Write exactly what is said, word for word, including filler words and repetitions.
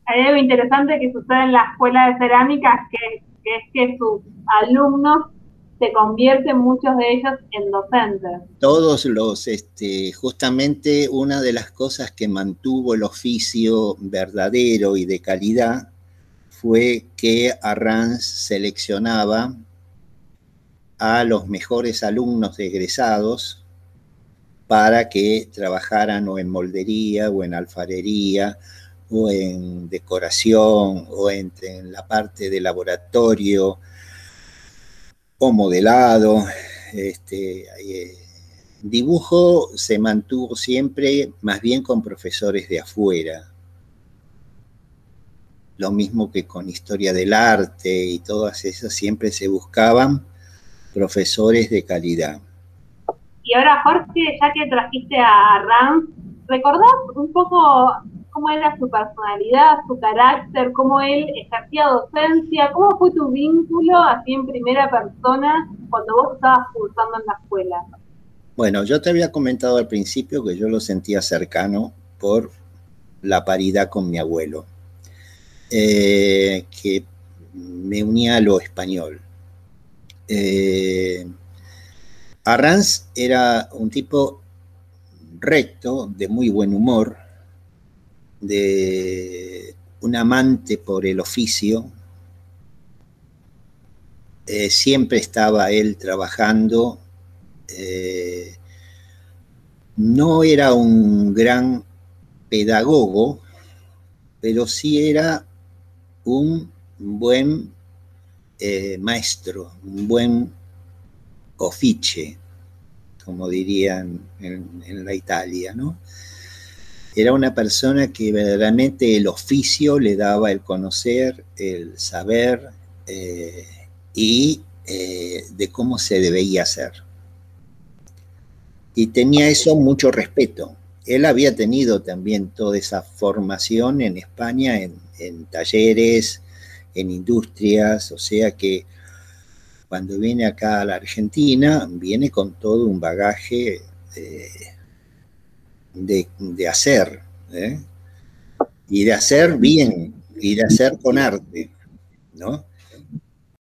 Hay algo interesante que sucede en la escuela de cerámica, que, que es que sus alumnos se convierten, muchos de ellos, en docentes. Todos los, este, justamente una de las cosas que mantuvo el oficio verdadero y de calidad fue que Arranz seleccionaba a los mejores alumnos de egresados para que trabajaran o en moldería o en alfarería o en decoración o en, en la parte de laboratorio o modelado. Este, eh, dibujo se mantuvo siempre más bien con profesores de afuera, lo mismo que con historia del arte y todas esas, siempre se buscaban profesores de calidad. Y ahora, Jorge, ya que trajiste a Rams, ¿recordás un poco cómo era su personalidad, su carácter, cómo él ejercía docencia? ¿Cómo fue tu vínculo, así en primera persona, cuando vos estabas cursando en la escuela? Bueno, yo te había comentado al principio que yo lo sentía cercano por la paridad con mi abuelo, eh, que me unía a lo español. Eh, Arranz era un tipo recto, de muy buen humor, de un amante por el oficio. Eh, siempre estaba él trabajando. Eh, no era un gran pedagogo, pero sí era un buen eh, maestro, un buen office, como dirían en, en la Italia, ¿no? Era una persona que verdaderamente el oficio le daba el conocer, el saber eh, y eh, de cómo se debía hacer. Y tenía eso mucho respeto. Él había tenido también toda esa formación en España, en, en talleres, en industrias, o sea que cuando viene acá a la Argentina, viene con todo un bagaje eh, de, de, hacer, ¿eh? Y de hacer bien, y de hacer con arte, ¿no?